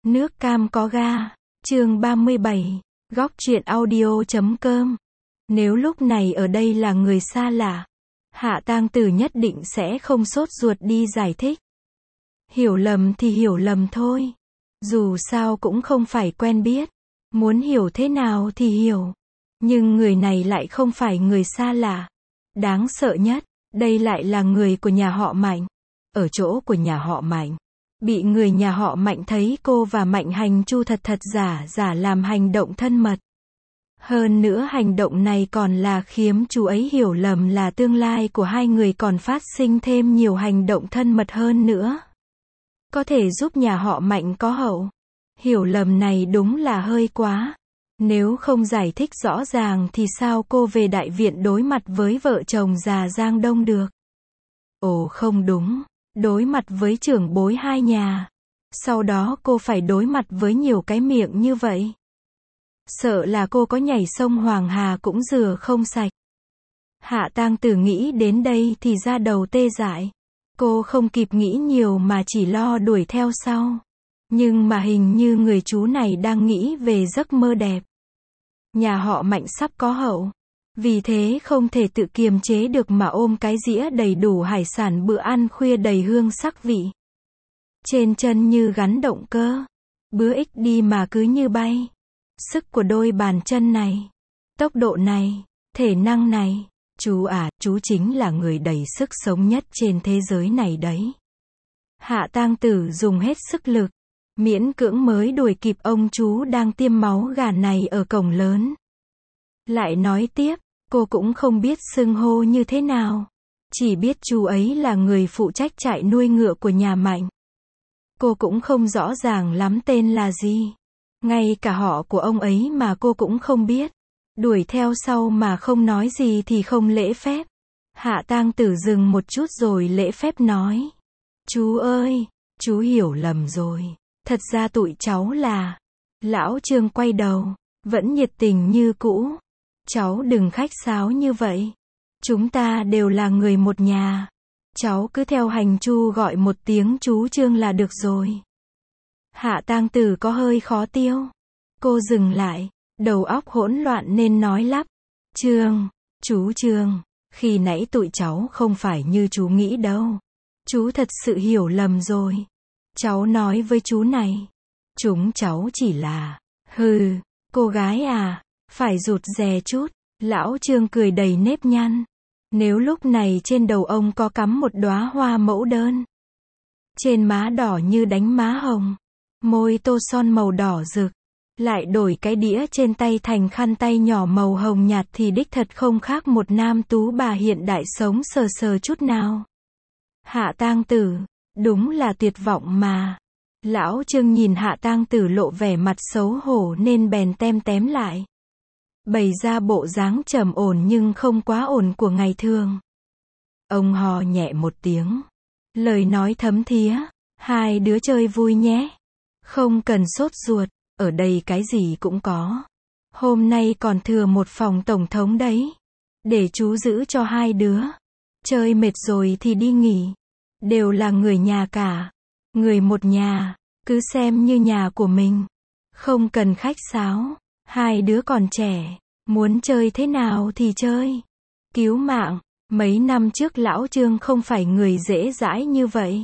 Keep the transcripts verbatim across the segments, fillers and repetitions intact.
Nước cam có ga. Chương ba mươi bảy. Góc truyện audio chấm com. Nếu lúc này ở đây là người xa lạ, Hạ Tang Tử nhất định sẽ không sốt ruột đi giải thích. Hiểu lầm thì hiểu lầm thôi. Dù sao cũng không phải quen biết. Muốn hiểu thế nào thì hiểu. Nhưng người này lại không phải người xa lạ. Đáng sợ nhất, đây lại là người của nhà họ Mạnh. Ở chỗ của nhà họ Mạnh, bị người nhà họ Mạnh thấy cô và Mạnh Hành Chu thật thật giả giả làm hành động thân mật. Hơn nữa hành động này còn là khiến chú ấy hiểu lầm là tương lai của hai người còn phát sinh thêm nhiều hành động thân mật hơn nữa. Có thể giúp nhà họ Mạnh có hậu. Hiểu lầm này đúng là hơi quá. Nếu không giải thích rõ ràng thì sao cô về đại viện đối mặt với vợ chồng già Giang Đông được? Ồ không đúng, đối mặt với trưởng bối hai nhà. Sau đó cô phải đối mặt với nhiều cái miệng như vậy. Sợ là cô có nhảy sông Hoàng Hà cũng rửa không sạch. Hạ Tang Tử nghĩ đến đây thì da đầu tê dại. Cô không kịp nghĩ nhiều mà chỉ lo đuổi theo sau. Nhưng mà hình như người chú này đang nghĩ về giấc mơ đẹp. Nhà họ Mạnh sắp có hậu. Vì thế không thể tự kiềm chế được mà ôm cái dĩa đầy đủ hải sản bữa ăn khuya đầy hương sắc vị. Trên chân như gắn động cơ. Bữa ích đi mà cứ như bay. Sức của đôi bàn chân này, tốc độ này, thể năng này. Chú à, chú chính là người đầy sức sống nhất trên thế giới này đấy. Hạ Tang Tử dùng hết sức lực, miễn cưỡng mới đuổi kịp ông chú đang tiêm máu gà này ở cổng lớn. Lại nói tiếp, cô cũng không biết xưng hô như thế nào. Chỉ biết chú ấy là người phụ trách trại nuôi ngựa của nhà Mạnh. Cô cũng không rõ ràng lắm tên là gì. Ngay cả họ của ông ấy mà cô cũng không biết. Đuổi theo sau mà không nói gì thì không lễ phép. Hạ Tang Tử dừng một chút rồi lễ phép nói. Chú ơi, chú hiểu lầm rồi. Thật ra tụi cháu là... Lão Trương quay đầu, vẫn nhiệt tình như cũ. Cháu đừng khách sáo như vậy. Chúng ta đều là người một nhà. Cháu cứ theo Hành Chu gọi một tiếng chú Trương là được rồi. Hạ Tang Tử có hơi khó tiêu. Cô dừng lại, đầu óc hỗn loạn nên nói lắp. Trương, chú Trương, khi nãy tụi cháu không phải như chú nghĩ đâu. Chú thật sự hiểu lầm rồi. Cháu nói với chú này. Chúng cháu chỉ là... Hừ, cô gái à, phải rụt rè chút. Lão Trương cười đầy nếp nhăn. Nếu lúc này trên đầu ông có cắm một đóa hoa mẫu đơn. Trên má đỏ như đánh má hồng. Môi tô son màu đỏ rực. Lại đổi cái đĩa trên tay thành khăn tay nhỏ màu hồng nhạt thì đích thật không khác một nam tú bà hiện đại sống sờ sờ chút nào. Hạ Tang Tử, đúng là tuyệt vọng mà. Lão Trương nhìn Hạ Tang Tử lộ vẻ mặt xấu hổ nên bèn tem tém lại. Bày ra bộ dáng trầm ổn nhưng không quá ổn của ngày thường. Ông hò nhẹ một tiếng. Lời nói thấm thía. Hai đứa chơi vui nhé. Không cần sốt ruột. Ở đây cái gì cũng có. Hôm nay còn thừa một phòng tổng thống đấy. Để chú giữ cho hai đứa. Chơi mệt rồi thì đi nghỉ. Đều là người nhà cả. Người một nhà. Cứ xem như nhà của mình. Không cần khách sáo. Hai đứa còn trẻ. Muốn chơi thế nào thì chơi. Cứu mạng. Mấy năm trước lão Trương không phải người dễ dãi như vậy.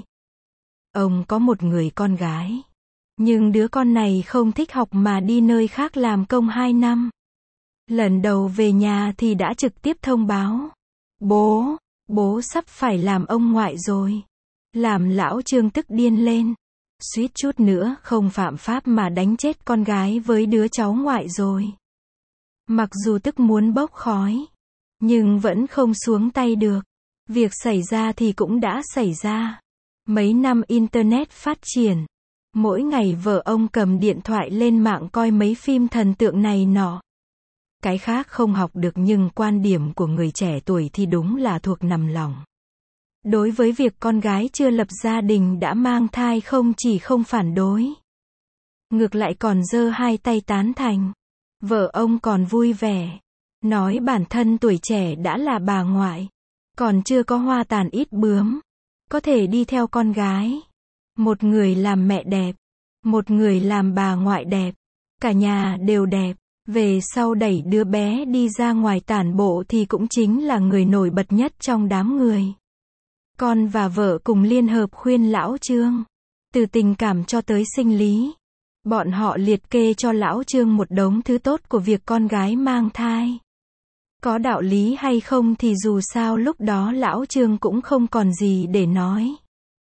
Ông có một người con gái. Nhưng đứa con này không thích học mà đi nơi khác làm công hai năm. Lần đầu về nhà thì đã trực tiếp thông báo. Bố, bố sắp phải làm ông ngoại rồi. Làm lão Trương tức điên lên. Suýt chút nữa không phạm pháp mà đánh chết con gái với đứa cháu ngoại rồi. Mặc dù tức muốn bốc khói. Nhưng vẫn không xuống tay được. Việc xảy ra thì cũng đã xảy ra. Mấy năm Internet phát triển. Mỗi ngày vợ ông cầm điện thoại lên mạng coi mấy phim thần tượng này nọ. Cái khác không học được nhưng quan điểm của người trẻ tuổi thì đúng là thuộc nằm lòng. Đối với việc con gái chưa lập gia đình đã mang thai không chỉ không phản đối. Ngược lại còn giơ hai tay tán thành. Vợ ông còn vui vẻ. Nói bản thân tuổi trẻ đã là bà ngoại. Còn chưa có hoa tàn ít bướm. Có thể đi theo con gái. Một người làm mẹ đẹp. Một người làm bà ngoại đẹp. Cả nhà đều đẹp. Về sau đẩy đứa bé đi ra ngoài tản bộ thì cũng chính là người nổi bật nhất trong đám người. Con và vợ cùng liên hợp khuyên lão Trương. Từ tình cảm cho tới sinh lý. Bọn họ liệt kê cho lão Trương một đống thứ tốt của việc con gái mang thai. Có đạo lý hay không thì dù sao lúc đó lão Trương cũng không còn gì để nói.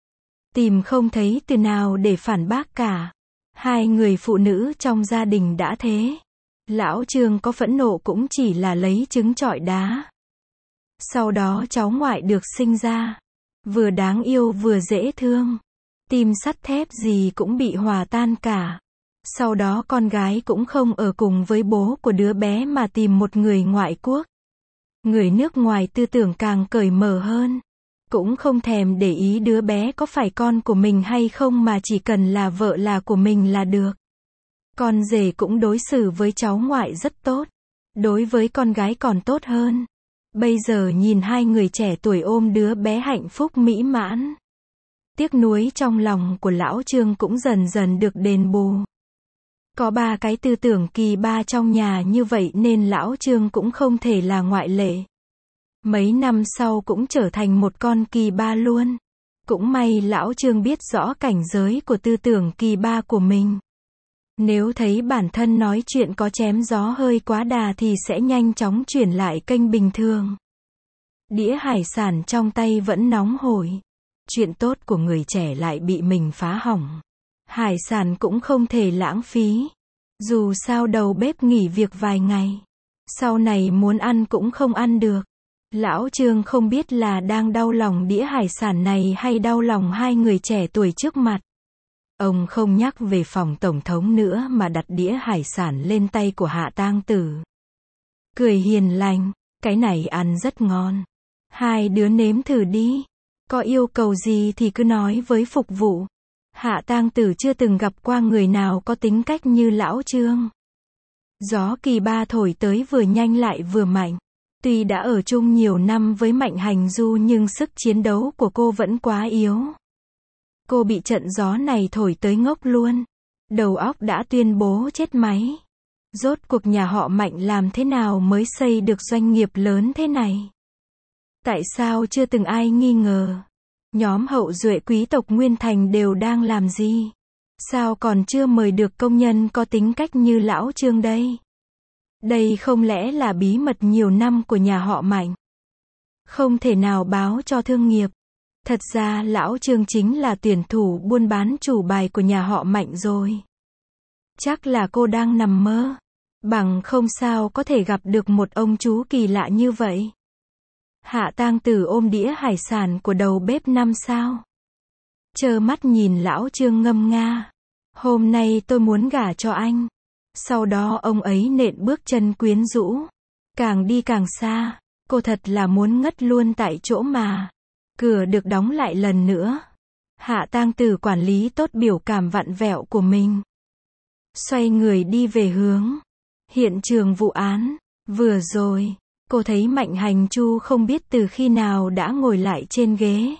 Tìm không thấy từ nào để phản bác cả. Hai người phụ nữ trong gia đình đã thế. Lão Trương có phẫn nộ cũng chỉ là lấy trứng trọi đá. Sau đó cháu ngoại được sinh ra. Vừa đáng yêu vừa dễ thương. Tim sắt thép gì cũng bị hòa tan cả. Sau đó con gái cũng không ở cùng với bố của đứa bé mà tìm một người ngoại quốc. Người nước ngoài tư tưởng càng cởi mở hơn. Cũng không thèm để ý đứa bé có phải con của mình hay không mà chỉ cần là vợ là của mình là được. Con rể cũng đối xử với cháu ngoại rất tốt. Đối với con gái còn tốt hơn. Bây giờ nhìn hai người trẻ tuổi ôm đứa bé hạnh phúc mỹ mãn. Tiếc nuối trong lòng của lão Trương cũng dần dần được đền bù. Có ba cái tư tưởng kỳ ba trong nhà như vậy nên lão Trương cũng không thể là ngoại lệ. Mấy năm sau cũng trở thành một con kỳ ba luôn. Cũng may lão Trương biết rõ cảnh giới của tư tưởng kỳ ba của mình. Nếu thấy bản thân nói chuyện có chém gió hơi quá đà thì sẽ nhanh chóng chuyển lại kênh bình thường. Đĩa hải sản trong tay vẫn nóng hổi. Chuyện tốt của người trẻ lại bị mình phá hỏng. Hải sản cũng không thể lãng phí. Dù sao đầu bếp nghỉ việc vài ngày. Sau này muốn ăn cũng không ăn được. Lão Trương không biết là đang đau lòng đĩa hải sản này hay đau lòng hai người trẻ tuổi trước mặt. Ông không nhắc về phòng tổng thống nữa mà đặt đĩa hải sản lên tay của Hạ Tang Tử. Cười hiền lành, cái này ăn rất ngon. Hai đứa nếm thử đi. Có yêu cầu gì thì cứ nói với phục vụ. Hạ Tang Tử chưa từng gặp qua người nào có tính cách như lão Trương. Gió kỳ ba thổi tới vừa nhanh lại vừa mạnh. Tuy đã ở chung nhiều năm với Mạnh Hành Du nhưng sức chiến đấu của cô vẫn quá yếu. Cô bị trận gió này thổi tới ngốc luôn. Đầu óc đã tuyên bố chết máy. Rốt cuộc nhà họ Mạnh làm thế nào mới xây được doanh nghiệp lớn thế này? Tại sao chưa từng ai nghi ngờ? Nhóm hậu duệ quý tộc Nguyên Thành đều đang làm gì? Sao còn chưa mời được công nhân có tính cách như lão Trương đây? Đây không lẽ là bí mật nhiều năm của nhà họ Mạnh? Không thể nào báo cho thương nghiệp. Thật ra lão Trương chính là tuyển thủ buôn bán chủ bài của nhà họ Mạnh rồi. Chắc là cô đang nằm mơ. Bằng không sao có thể gặp được một ông chú kỳ lạ như vậy. Hạ Tang Tử ôm đĩa hải sản của đầu bếp năm sao. Trơ mắt nhìn lão Trương ngâm nga. Hôm nay tôi muốn gả cho anh. Sau đó ông ấy nện bước chân quyến rũ. Càng đi càng xa. Cô thật là muốn ngất luôn tại chỗ mà. Cửa được đóng lại lần nữa. Hạ Tang Tử quản lý tốt biểu cảm vặn vẹo của mình. Xoay người đi về hướng hiện trường vụ án. Vừa rồi, cô thấy Mạnh Hành Chu không biết từ khi nào đã ngồi lại trên ghế.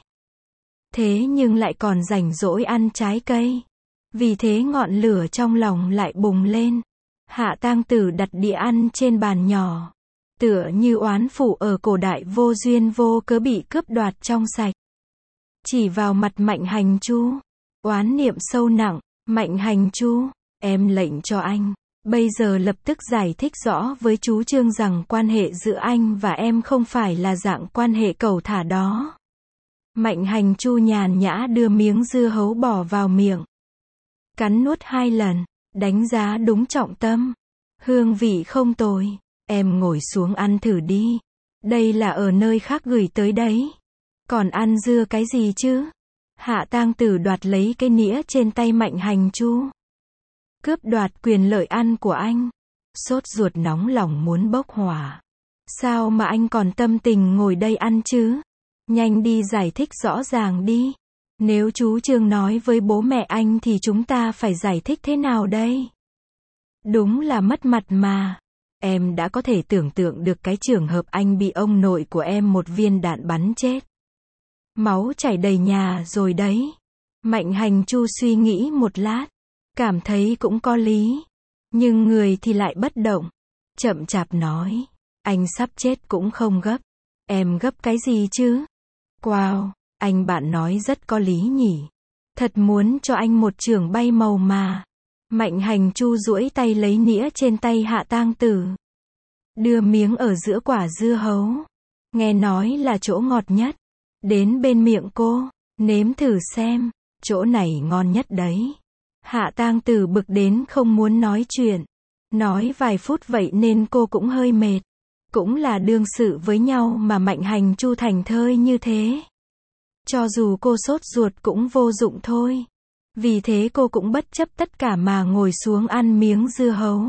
Thế nhưng lại còn rảnh rỗi ăn trái cây. Vì thế ngọn lửa trong lòng lại bùng lên. Hạ Tang Tử đặt đĩa ăn trên bàn nhỏ. Tựa như oán phụ ở cổ đại vô duyên vô cớ bị cướp đoạt trong sạch. Chỉ vào mặt Mạnh Hành Chu. Oán niệm sâu nặng. Mạnh Hành Chu, em lệnh cho anh. Bây giờ lập tức giải thích rõ với chú Trương rằng quan hệ giữa anh và em không phải là dạng quan hệ cẩu thả đó. Mạnh Hành Chu nhàn nhã đưa miếng dưa hấu bỏ vào miệng. Cắn nuốt hai lần, đánh giá đúng trọng tâm. Hương vị không tồi, em ngồi xuống ăn thử đi. Đây là ở nơi khác gửi tới đấy. Còn ăn dưa cái gì chứ? Hạ Tang Tử đoạt lấy cái nĩa trên tay Mạnh Hành Chu. Cướp đoạt quyền lợi ăn của anh. Sốt ruột nóng lòng muốn bốc hỏa. Sao mà anh còn tâm tình ngồi đây ăn chứ? Nhanh đi giải thích rõ ràng đi. Nếu chú Trương nói với bố mẹ anh thì chúng ta phải giải thích thế nào đây? Đúng là mất mặt mà. Em đã có thể tưởng tượng được cái trường hợp anh bị ông nội của em một viên đạn bắn chết. Máu chảy đầy nhà rồi đấy. Mạnh Hành Chu suy nghĩ một lát. cảm thấy cũng có lý. Nhưng người thì lại bất động. Chậm chạp nói, anh sắp chết cũng không gấp. Em gấp cái gì chứ? Wow, anh bạn nói rất có lý nhỉ. Thật muốn cho anh một chưởng bay màu mà. Mạnh Hành Chu duỗi tay lấy nĩa trên tay Hạ Tang Tử. Đưa miếng ở giữa quả dưa hấu. Nghe nói là chỗ ngọt nhất. Đến bên miệng cô, nếm thử xem, chỗ này ngon nhất đấy. Hạ Tang Tử bực đến không muốn nói chuyện. Nói vài phút vậy nên cô cũng hơi mệt. Cũng là đương sự với nhau mà Mạnh Hành Chu thành thơi như thế. Cho dù cô sốt ruột cũng vô dụng thôi. Vì thế cô cũng bất chấp tất cả mà ngồi xuống ăn miếng dưa hấu.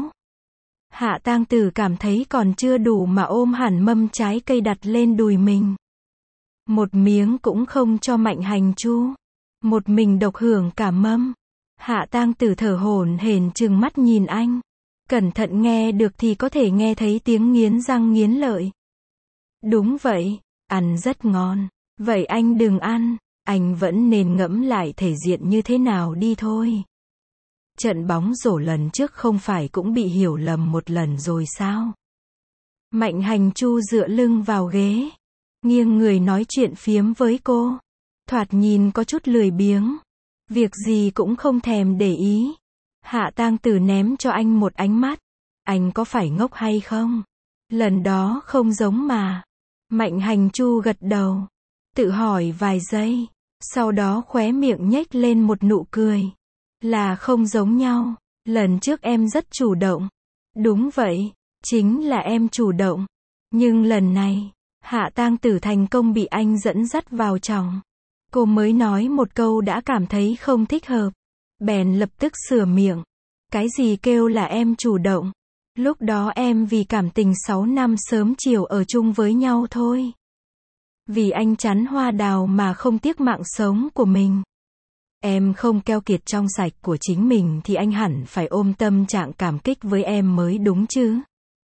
Hạ Tang Tử cảm thấy còn chưa đủ mà ôm hẳn mâm trái cây đặt lên đùi mình. Một miếng cũng không cho Mạnh Hành Chu. Một mình độc hưởng cả mâm. Hạ Tang Tử thở hổn hển trừng mắt nhìn anh. Cẩn thận nghe được thì có thể nghe thấy tiếng nghiến răng nghiến lợi. Đúng vậy, ăn rất ngon. Vậy anh đừng ăn, anh vẫn nên ngẫm lại thể diện như thế nào đi thôi. Trận bóng rổ lần trước không phải cũng bị hiểu lầm một lần rồi sao? Mạnh Hành Chu dựa lưng vào ghế, nghiêng người nói chuyện phiếm với cô. Thoạt nhìn có chút lười biếng. Việc gì cũng không thèm để ý. Hạ Tang Tử ném cho anh một ánh mắt. Anh có phải ngốc hay không? Lần đó không giống mà. Mạnh Hành Chu gật đầu. Tự hỏi vài giây. Sau đó khóe miệng nhếch lên một nụ cười. Là không giống nhau. Lần trước em rất chủ động. Đúng vậy. Chính là em chủ động. Nhưng lần này, Hạ Tang Tử thành công bị anh dẫn dắt vào trong. Cô mới nói một câu đã cảm thấy không thích hợp. Bèn lập tức sửa miệng. Cái gì kêu là em chủ động? Lúc đó em vì cảm tình sáu năm sớm chiều ở chung với nhau thôi. Vì anh chắn hoa đào mà không tiếc mạng sống của mình. Em không keo kiệt trong sạch của chính mình thì anh hẳn phải ôm tâm trạng cảm kích với em mới đúng chứ.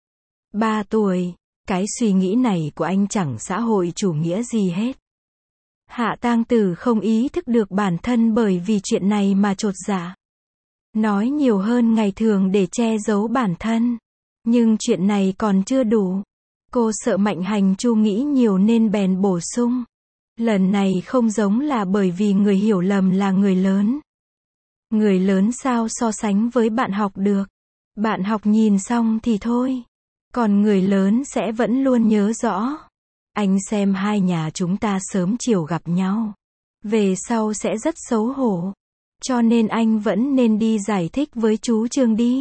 Ba tuổi, cái suy nghĩ này của anh chẳng xã hội chủ nghĩa gì hết. Hạ Tang Tử không ý thức được bản thân bởi vì chuyện này mà chột dạ. Nói nhiều hơn ngày thường để che giấu bản thân. Nhưng chuyện này còn chưa đủ. Cô sợ Mạnh Hành Chu nghĩ nhiều nên bèn bổ sung. Lần này không giống là bởi vì người hiểu lầm là người lớn. Người lớn sao so sánh với bạn học được. Bạn học nhìn xong thì thôi. Còn người lớn sẽ vẫn luôn nhớ rõ. Anh xem hai nhà chúng ta sớm chiều gặp nhau. Về sau sẽ rất xấu hổ. Cho nên anh vẫn nên đi giải thích với chú Trương đi.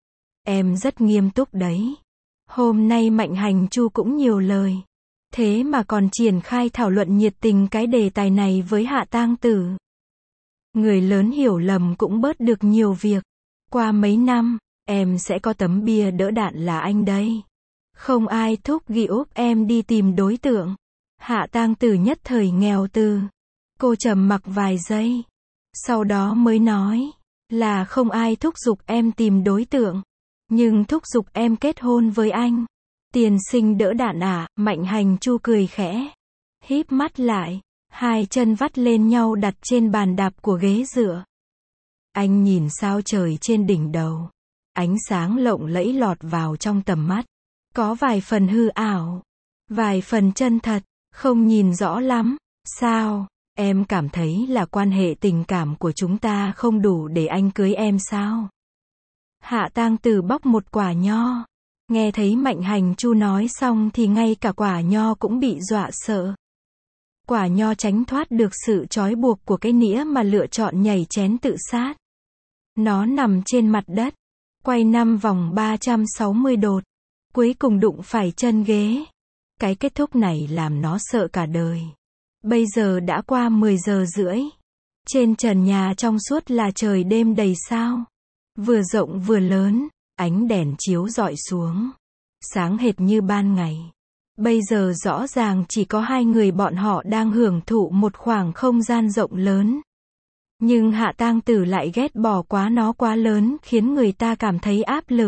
Em rất nghiêm túc đấy. Hôm nay Mạnh Hành Chu cũng nhiều lời. Thế mà còn triển khai thảo luận nhiệt tình cái đề tài này với Hạ Tang Tử. Người lớn hiểu lầm cũng bớt được nhiều việc. Qua mấy năm, em sẽ có tấm bia đỡ đạn là anh đây. Không ai thúc giục úp em đi tìm đối tượng. Hạ Tang Tử nhất thời nghèo từ. Cô trầm mặc vài giây. Sau đó mới nói. Là không ai thúc giục em tìm đối tượng. Nhưng thúc giục em kết hôn với anh. Tiền sinh đỡ đạn à, Mạnh Hành Chu cười khẽ. Híp mắt lại. Hai chân vắt lên nhau đặt trên bàn đạp của ghế dựa. Anh nhìn sao trời trên đỉnh đầu. Ánh sáng lộng lẫy lọt vào trong tầm mắt. Có vài phần hư ảo. Vài phần chân thật. Không nhìn rõ lắm. Sao? Em cảm thấy là quan hệ tình cảm của chúng ta không đủ để anh cưới em sao? Hạ Tang Tử bóc một quả nho. Nghe thấy Mạnh Hành Chu nói xong thì ngay cả quả nho cũng bị dọa sợ. Quả nho tránh thoát được sự trói buộc của cái nĩa mà lựa chọn nhảy chén tự sát. Nó nằm trên mặt đất. Quay năm vòng ba trăm sáu mươi độ. Cuối cùng đụng phải chân ghế. Cái kết thúc này làm nó sợ cả đời. Bây giờ đã qua mười giờ rưỡi. Trên trần nhà trong suốt là trời đêm đầy sao. Vừa rộng vừa lớn, ánh đèn chiếu rọi xuống. Sáng hệt như ban ngày. Bây giờ rõ ràng chỉ có hai người bọn họ đang hưởng thụ một khoảng không gian rộng lớn. Nhưng Hạ Tang Tử lại ghét bỏ quá nó quá lớn khiến người ta cảm thấy áp lực.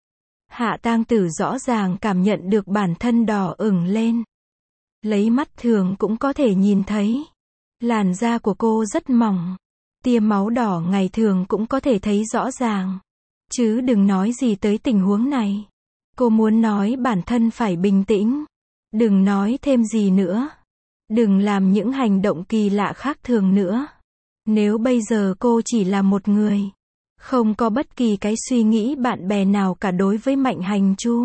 Hạ Tang Tử rõ ràng cảm nhận được bản thân đỏ ửng lên. Lấy mắt thường cũng có thể nhìn thấy. Làn da của cô rất mỏng. Tia máu đỏ ngày thường cũng có thể thấy rõ ràng. Chứ đừng nói gì tới tình huống này. Cô muốn nói bản thân phải bình tĩnh. Đừng nói thêm gì nữa. Đừng làm những hành động kỳ lạ khác thường nữa. Nếu bây giờ cô chỉ là một người, không có bất kỳ cái suy nghĩ bạn bè nào cả đối với Mạnh Hành Chu,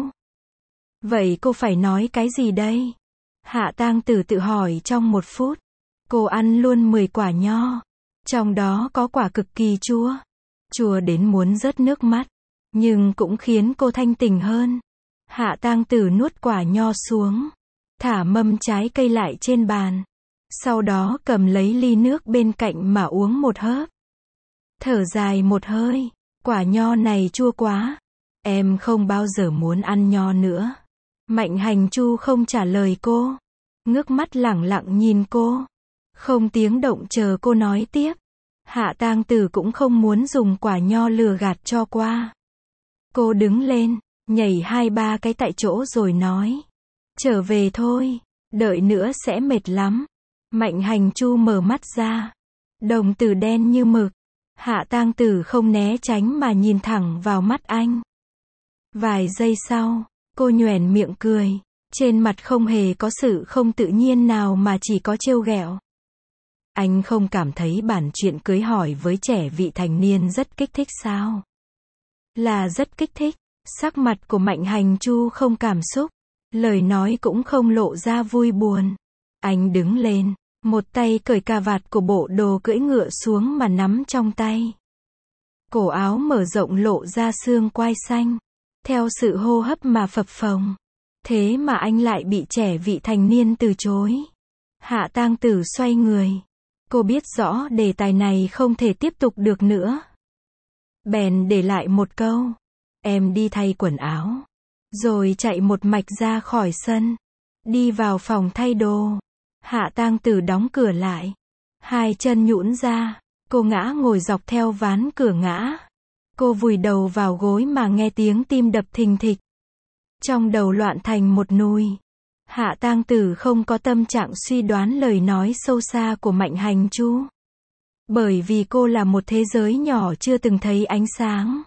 vậy cô phải nói cái gì đây? Hạ Tang Tử tự hỏi trong một phút. Cô ăn luôn mười quả nho. Trong đó có quả cực kỳ chua. Chua đến muốn rớt nước mắt. Nhưng cũng khiến cô thanh tỉnh hơn. Hạ Tang Tử nuốt quả nho xuống. Thả mâm trái cây lại trên bàn. Sau đó cầm lấy ly nước bên cạnh mà uống một hớp. Thở dài một hơi. Quả nho này chua quá. Em không bao giờ muốn ăn nho nữa. Mạnh Hành Chu không trả lời cô. Ngước mắt lẳng lặng nhìn cô. Không tiếng động chờ cô nói tiếp. Hạ Tang Tử cũng không muốn dùng quả nho lừa gạt cho qua. Cô đứng lên, nhảy hai ba cái tại chỗ rồi nói. Trở về thôi, đợi nữa sẽ mệt lắm. Mạnh Hành Chu mở mắt ra. Đồng tử đen như mực. Hạ Tang Tử không né tránh mà nhìn thẳng vào mắt anh. Vài giây sau, cô nhoẻn miệng cười. Trên mặt không hề có sự không tự nhiên nào mà chỉ có trêu ghẹo. Anh không cảm thấy bản chuyện cưới hỏi với trẻ vị thành niên rất kích thích sao? Là rất kích thích. Sắc mặt của Mạnh Hành Chu không cảm xúc. Lời nói cũng không lộ ra vui buồn. Anh đứng lên. Một tay cởi cà vạt của bộ đồ cưỡi ngựa xuống mà nắm trong tay. Cổ áo mở rộng lộ ra xương quai xanh. Theo sự hô hấp mà phập phồng. Thế mà anh lại bị trẻ vị thành niên từ chối. Hạ Tang Tử xoay người. Cô biết rõ đề tài này không thể tiếp tục được nữa. Bèn để lại một câu. Em đi thay quần áo. Rồi chạy một mạch ra khỏi sân. Đi vào phòng thay đồ. Hạ Tang Tử đóng cửa lại. Hai chân nhũn ra. Cô ngã ngồi dọc theo ván cửa ngã. Cô vùi đầu vào gối mà nghe tiếng tim đập thình thịch. Trong đầu loạn thành một nùi. Hạ Tang Tử không có tâm trạng suy đoán lời nói sâu xa của Mạnh Hành Chu. Bởi vì cô là một thế giới nhỏ chưa từng thấy ánh sáng.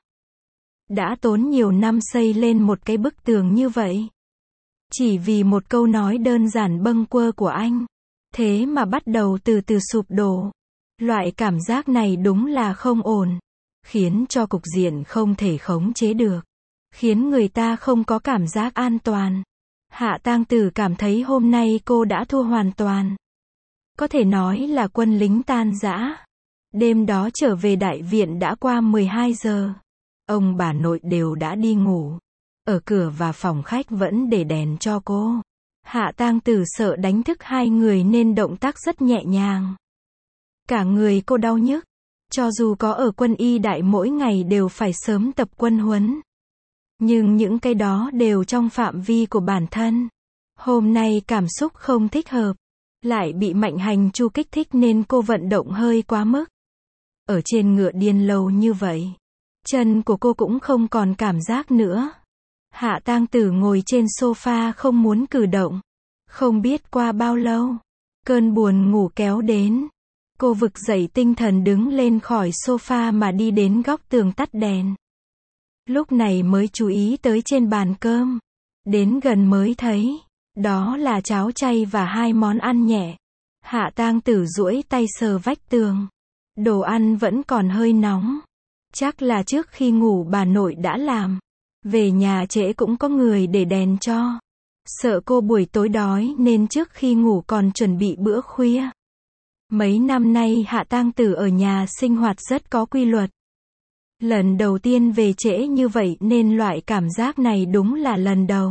Đã tốn nhiều năm xây lên một cái bức tường như vậy. Chỉ vì một câu nói đơn giản bâng quơ của anh. Thế mà bắt đầu từ từ sụp đổ. Loại cảm giác này đúng là không ổn. Khiến cho cục diện không thể khống chế được. Khiến người ta không có cảm giác an toàn. Hạ Tang Tử cảm thấy hôm nay cô đã thua hoàn toàn. Có thể nói là quân lính tan rã. Đêm đó trở về đại viện đã qua mười hai giờ. Ông bà nội đều đã đi ngủ. Ở cửa và phòng khách vẫn để đèn cho cô. Hạ Tang Tử sợ đánh thức hai người nên động tác rất nhẹ nhàng. Cả người cô đau nhức. Cho dù có ở quân y đại mỗi ngày đều phải sớm tập quân huấn. Nhưng những cái đó đều trong phạm vi của bản thân. Hôm nay cảm xúc không thích hợp. Lại bị Mạnh Hành Chu kích thích nên cô vận động hơi quá mức. Ở trên ngựa điên lâu như vậy. Chân của cô cũng không còn cảm giác nữa. Hạ Tang Tử ngồi trên sofa không muốn cử động. Không biết qua bao lâu. Cơn buồn ngủ kéo đến. Cô vực dậy tinh thần đứng lên khỏi sofa mà đi đến góc tường tắt đèn. Lúc này mới chú ý tới trên bàn cơm. Đến gần mới thấy. Đó là cháo chay và hai món ăn nhẹ. Hạ Tang Tử duỗi tay sờ vách tường. Đồ ăn vẫn còn hơi nóng. Chắc là trước khi ngủ bà nội đã làm. Về nhà trễ cũng có người để đèn cho. Sợ cô buổi tối đói nên trước khi ngủ còn chuẩn bị bữa khuya. Mấy năm nay Hạ Tang Tử ở nhà sinh hoạt rất có quy luật. Lần đầu tiên về trễ như vậy nên loại cảm giác này đúng là lần đầu.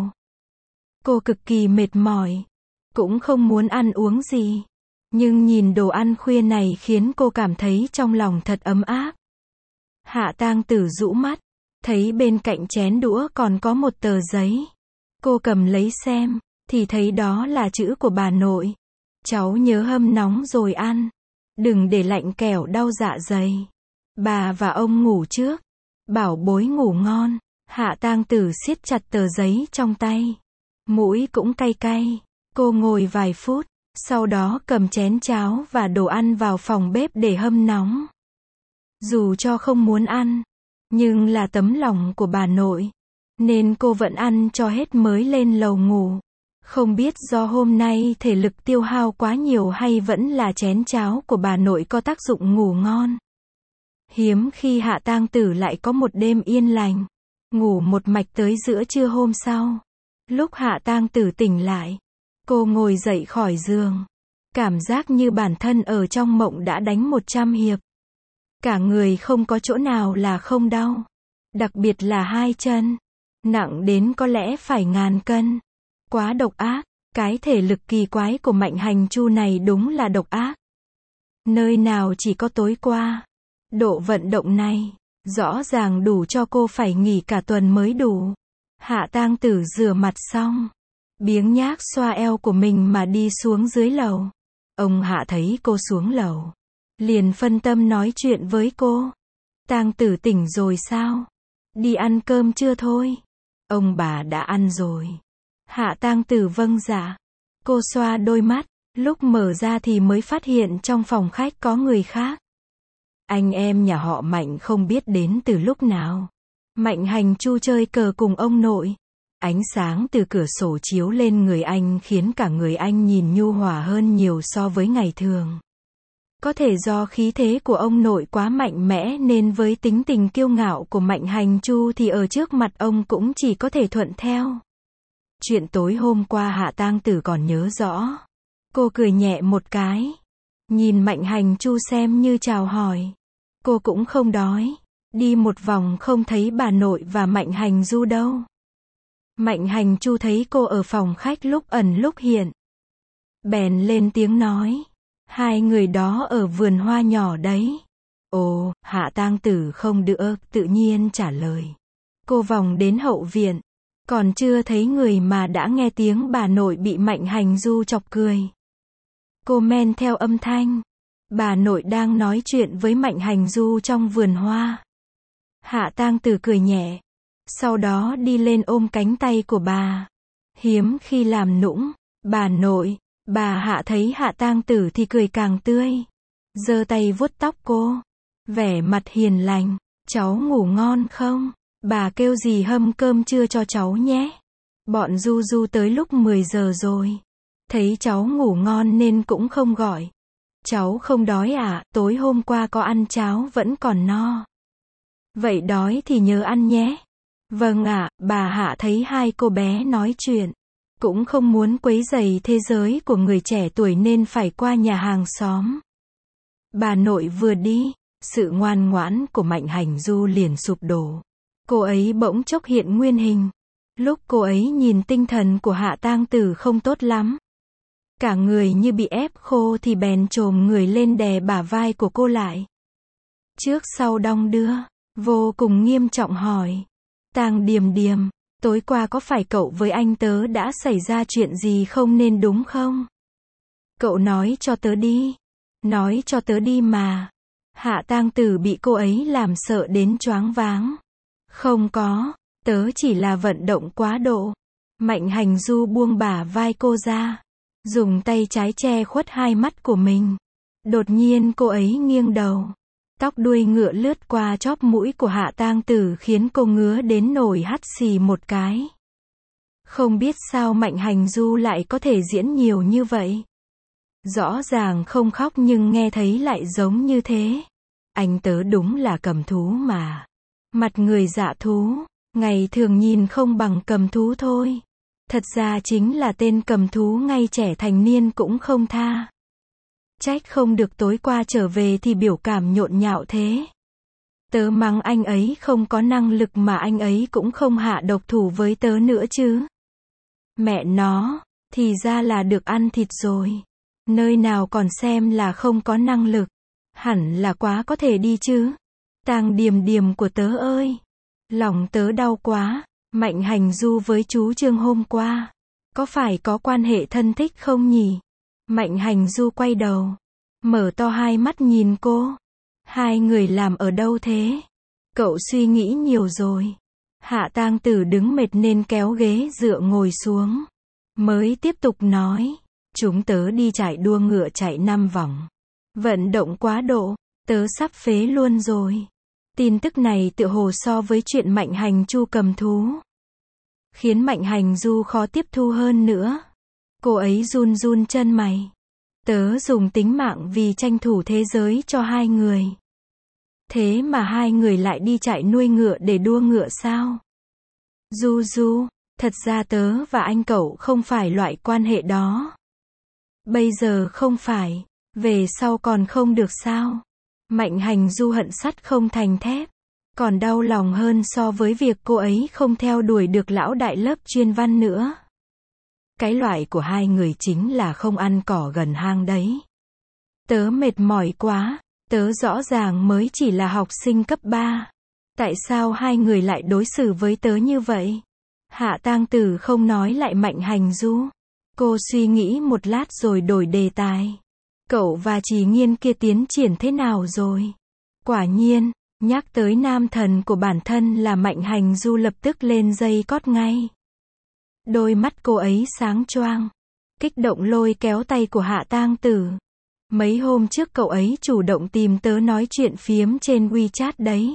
Cô cực kỳ mệt mỏi. Cũng không muốn ăn uống gì. Nhưng nhìn đồ ăn khuya này khiến cô cảm thấy trong lòng thật ấm áp. Hạ Tang Tử rũ mắt. Thấy bên cạnh chén đũa còn có một tờ giấy. Cô cầm lấy xem. Thì thấy đó là chữ của bà nội. Cháu nhớ hâm nóng rồi ăn. Đừng để lạnh kẻo đau dạ dày. Bà và ông ngủ trước. Bảo bối ngủ ngon. Hạ Tang Tử siết chặt tờ giấy trong tay. Mũi cũng cay cay. Cô ngồi vài phút. Sau đó cầm chén cháo và đồ ăn vào phòng bếp để hâm nóng. Dù cho không muốn ăn, nhưng là tấm lòng của bà nội, nên cô vẫn ăn cho hết mới lên lầu ngủ. Không biết do hôm nay thể lực tiêu hao quá nhiều hay vẫn là chén cháo của bà nội có tác dụng ngủ ngon. Hiếm khi Hạ Tang Tử lại có một đêm yên lành, ngủ một mạch tới giữa trưa hôm sau. Lúc Hạ Tang Tử tỉnh lại, cô ngồi dậy khỏi giường, cảm giác như bản thân ở trong mộng đã đánh một trăm hiệp. Cả người không có chỗ nào là không đau, đặc biệt là hai chân, nặng đến có lẽ phải ngàn cân. Quá độc ác, cái thể lực kỳ quái của Mạnh Hành Chu này đúng là độc ác. Nơi nào chỉ có tối qua, độ vận động này, rõ ràng đủ cho cô phải nghỉ cả tuần mới đủ. Hạ Tang Tử rửa mặt xong, biếng nhác xoa eo của mình mà đi xuống dưới lầu. Ông Hạ thấy cô xuống lầu, liền phân tâm nói chuyện với cô. Tang Tử tỉnh rồi sao? Đi ăn cơm chưa thôi? Ông bà đã ăn rồi. Hạ Tang Tử vâng dạ. Cô xoa đôi mắt, lúc mở ra thì mới phát hiện trong phòng khách có người khác. Anh em nhà họ Mạnh không biết đến từ lúc nào. Mạnh Hành Chu chơi cờ cùng ông nội. Ánh sáng từ cửa sổ chiếu lên người anh khiến cả người anh nhìn nhu hòa hơn nhiều so với ngày thường. Có thể do khí thế của ông nội quá mạnh mẽ nên với tính tình kiêu ngạo của Mạnh Hành Chu thì ở trước mặt ông cũng chỉ có thể thuận theo. Chuyện tối hôm qua Hạ Tang Tử còn nhớ rõ. Cô cười nhẹ một cái, nhìn Mạnh Hành Chu xem như chào hỏi. Cô cũng không đói. Đi một vòng không thấy bà nội và Mạnh Hành Du đâu. Mạnh Hành Chu thấy cô ở phòng khách lúc ẩn lúc hiện, bèn lên tiếng nói. Hai người đó ở vườn hoa nhỏ đấy. Ồ, Hạ Tang Tử không được tự nhiên trả lời. Cô vòng đến hậu viện, còn chưa thấy người mà đã nghe tiếng bà nội bị Mạnh Hành Du chọc cười. Cô men theo âm thanh. Bà nội đang nói chuyện với Mạnh Hành Du trong vườn hoa. Hạ Tang Tử cười nhẹ, sau đó đi lên ôm cánh tay của bà. Hiếm khi làm nũng. Bà nội. Bà Hạ thấy Hạ Tang Tử thì cười càng tươi, giơ tay vuốt tóc cô, vẻ mặt hiền lành. Cháu ngủ ngon không? Bà kêu dì hâm cơm trưa cho cháu nhé. Bọn Du Du tới lúc mười giờ rồi. Thấy cháu ngủ ngon nên cũng không gọi. Cháu không đói à? Tối hôm qua có ăn cháo vẫn còn no. Vậy đói thì nhớ ăn nhé. Vâng ạ. Bà Hạ thấy hai cô bé nói chuyện, cũng không muốn quấy rầy thế giới của người trẻ tuổi nên phải qua nhà hàng xóm. Bà nội vừa đi, sự ngoan ngoãn của Mạnh Hành Du liền sụp đổ. Cô ấy bỗng chốc hiện nguyên hình. Lúc cô ấy nhìn tinh thần của Hạ Tang Tử không tốt lắm, cả người như bị ép khô thì bèn chồm người lên đè bả vai của cô lại. Trước sau đong đưa, vô cùng nghiêm trọng hỏi. Tang Điềm Điềm, tối qua có phải cậu với anh tớ đã xảy ra chuyện gì không nên đúng không? Cậu nói cho tớ đi. Nói cho tớ đi mà. Hạ Tang Tử bị cô ấy làm sợ đến choáng váng. Không có, tớ chỉ là vận động quá độ. Mạnh Hành Du buông bả vai cô ra, dùng tay trái che khuất hai mắt của mình. Đột nhiên cô ấy nghiêng đầu. Tóc đuôi ngựa lướt qua chóp mũi của Hạ Tang Tử khiến cô ngứa đến nổi hắt xì một cái. Không biết sao Mạnh Hành Du lại có thể diễn nhiều như vậy. Rõ ràng không khóc nhưng nghe thấy lại giống như thế. Anh tớ đúng là cầm thú mà. Mặt người dạ thú, ngày thường nhìn không bằng cầm thú thôi. Thật ra chính là tên cầm thú ngay trẻ thành niên cũng không tha. Trách không được tối qua trở về thì biểu cảm nhộn nhạo thế. Tớ mắng anh ấy không có năng lực mà anh ấy cũng không hạ độc thủ với tớ nữa chứ. Mẹ nó, thì ra là được ăn thịt rồi. Nơi nào còn xem là không có năng lực. Hẳn là quá có thể đi chứ. Tang Điềm Điềm của tớ ơi. Lòng tớ đau quá. Mạnh Hành Du với chú Trương hôm qua, có phải có quan hệ thân thích không nhỉ? Mạnh Hành Du quay đầu, mở to hai mắt nhìn cô. Hai người làm ở đâu thế? Cậu suy nghĩ nhiều rồi. Hạ Tang Tử đứng mệt nên kéo ghế dựa ngồi xuống. Mới tiếp tục nói. Chúng tớ đi chạy đua ngựa chạy năm vòng. Vận động quá độ. Tớ sắp phế luôn rồi. Tin tức này tựa hồ so với chuyện Mạnh Hành Chu cầm thú, khiến Mạnh Hành Du khó tiếp thu hơn nữa. Cô ấy run run chân mày. Tớ dùng tính mạng vì tranh thủ thế giới cho hai người. Thế mà hai người lại đi chạy nuôi ngựa để đua ngựa sao? Du Du, thật ra tớ và anh cậu không phải loại quan hệ đó. Bây giờ không phải, về sau còn không được sao? Mạnh Hành Du hận sắt không thành thép, còn đau lòng hơn so với việc cô ấy không theo đuổi được lão đại lớp chuyên văn nữa. Cái loại của hai người chính là không ăn cỏ gần hang đấy. Tớ mệt mỏi quá, tớ rõ ràng mới chỉ là học sinh cấp ba. Tại sao hai người lại đối xử với tớ như vậy? Hạ Tang Tử không nói lại Mạnh Hành Du. Cô suy nghĩ một lát rồi đổi đề tài. Cậu và Trì Nghiên kia tiến triển thế nào rồi? Quả nhiên, nhắc tới nam thần của bản thân là Mạnh Hành Du lập tức lên dây cót ngay. Đôi mắt cô ấy sáng choang, kích động lôi kéo tay của Hạ Tang Tử. Mấy hôm trước cậu ấy chủ động tìm tớ nói chuyện phiếm trên WeChat đấy.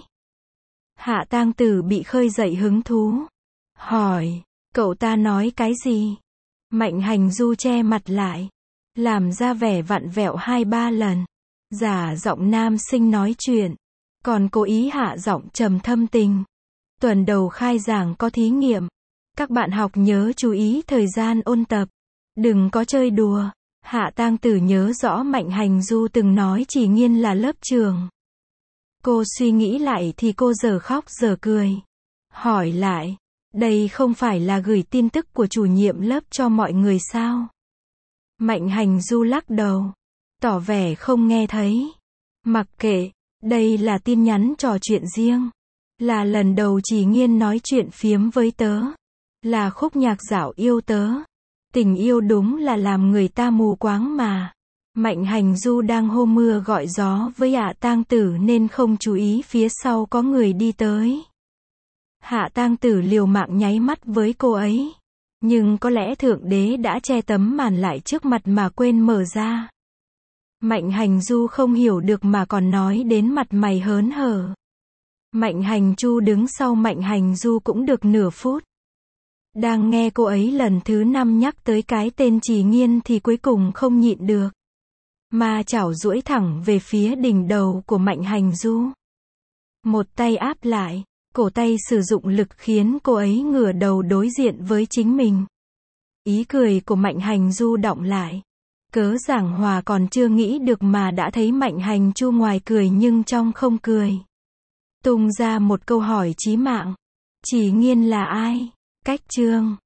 Hạ Tang Tử bị khơi dậy hứng thú. Hỏi, cậu ta nói cái gì? Mạnh Hành Du che mặt lại, làm ra vẻ vặn vẹo hai ba lần, giả giọng nam sinh nói chuyện, còn cố ý hạ giọng trầm thâm tình. Tuần đầu khai giảng có thí nghiệm. Các bạn học nhớ chú ý thời gian ôn tập. Đừng có chơi đùa. Hạ Tang Tử nhớ rõ Mạnh Hành Du từng nói Trì Nghiên là lớp trưởng. Cô suy nghĩ lại thì cô giờ khóc giờ cười. Hỏi lại, đây không phải là gửi tin tức của chủ nhiệm lớp cho mọi người sao? Mạnh Hành Du lắc đầu, tỏ vẻ không nghe thấy. Mặc kệ, đây là tin nhắn trò chuyện riêng. Là lần đầu Trì Nghiên nói chuyện phiếm với tớ. Là khúc nhạc dạo yêu tớ. Tình yêu đúng là làm người ta mù quáng mà. Mạnh Hành Du đang hô mưa gọi gió với Hạ Tang Tử nên không chú ý phía sau có người đi tới. Hạ Tang Tử liều mạng nháy mắt với cô ấy. Nhưng có lẽ Thượng Đế đã che tấm màn lại trước mặt mà quên mở ra. Mạnh Hành Du không hiểu được mà còn nói đến mặt mày hớn hở. Mạnh Hành Chu đứng sau Mạnh Hành Du cũng được nửa phút. Đang nghe cô ấy lần thứ năm nhắc tới cái tên Trì Nghiên thì cuối cùng không nhịn được. Mà chảo duỗi thẳng về phía đỉnh đầu của Mạnh Hành Du. Một tay áp lại, cổ tay sử dụng lực khiến cô ấy ngửa đầu đối diện với chính mình. Ý cười của Mạnh Hành Du đọng lại. Cớ giảng hòa còn chưa nghĩ được mà đã thấy Mạnh Hành Chu ngoài cười nhưng trong không cười. Tung ra một câu hỏi chí mạng. Trì Nghiên là ai? Cách chương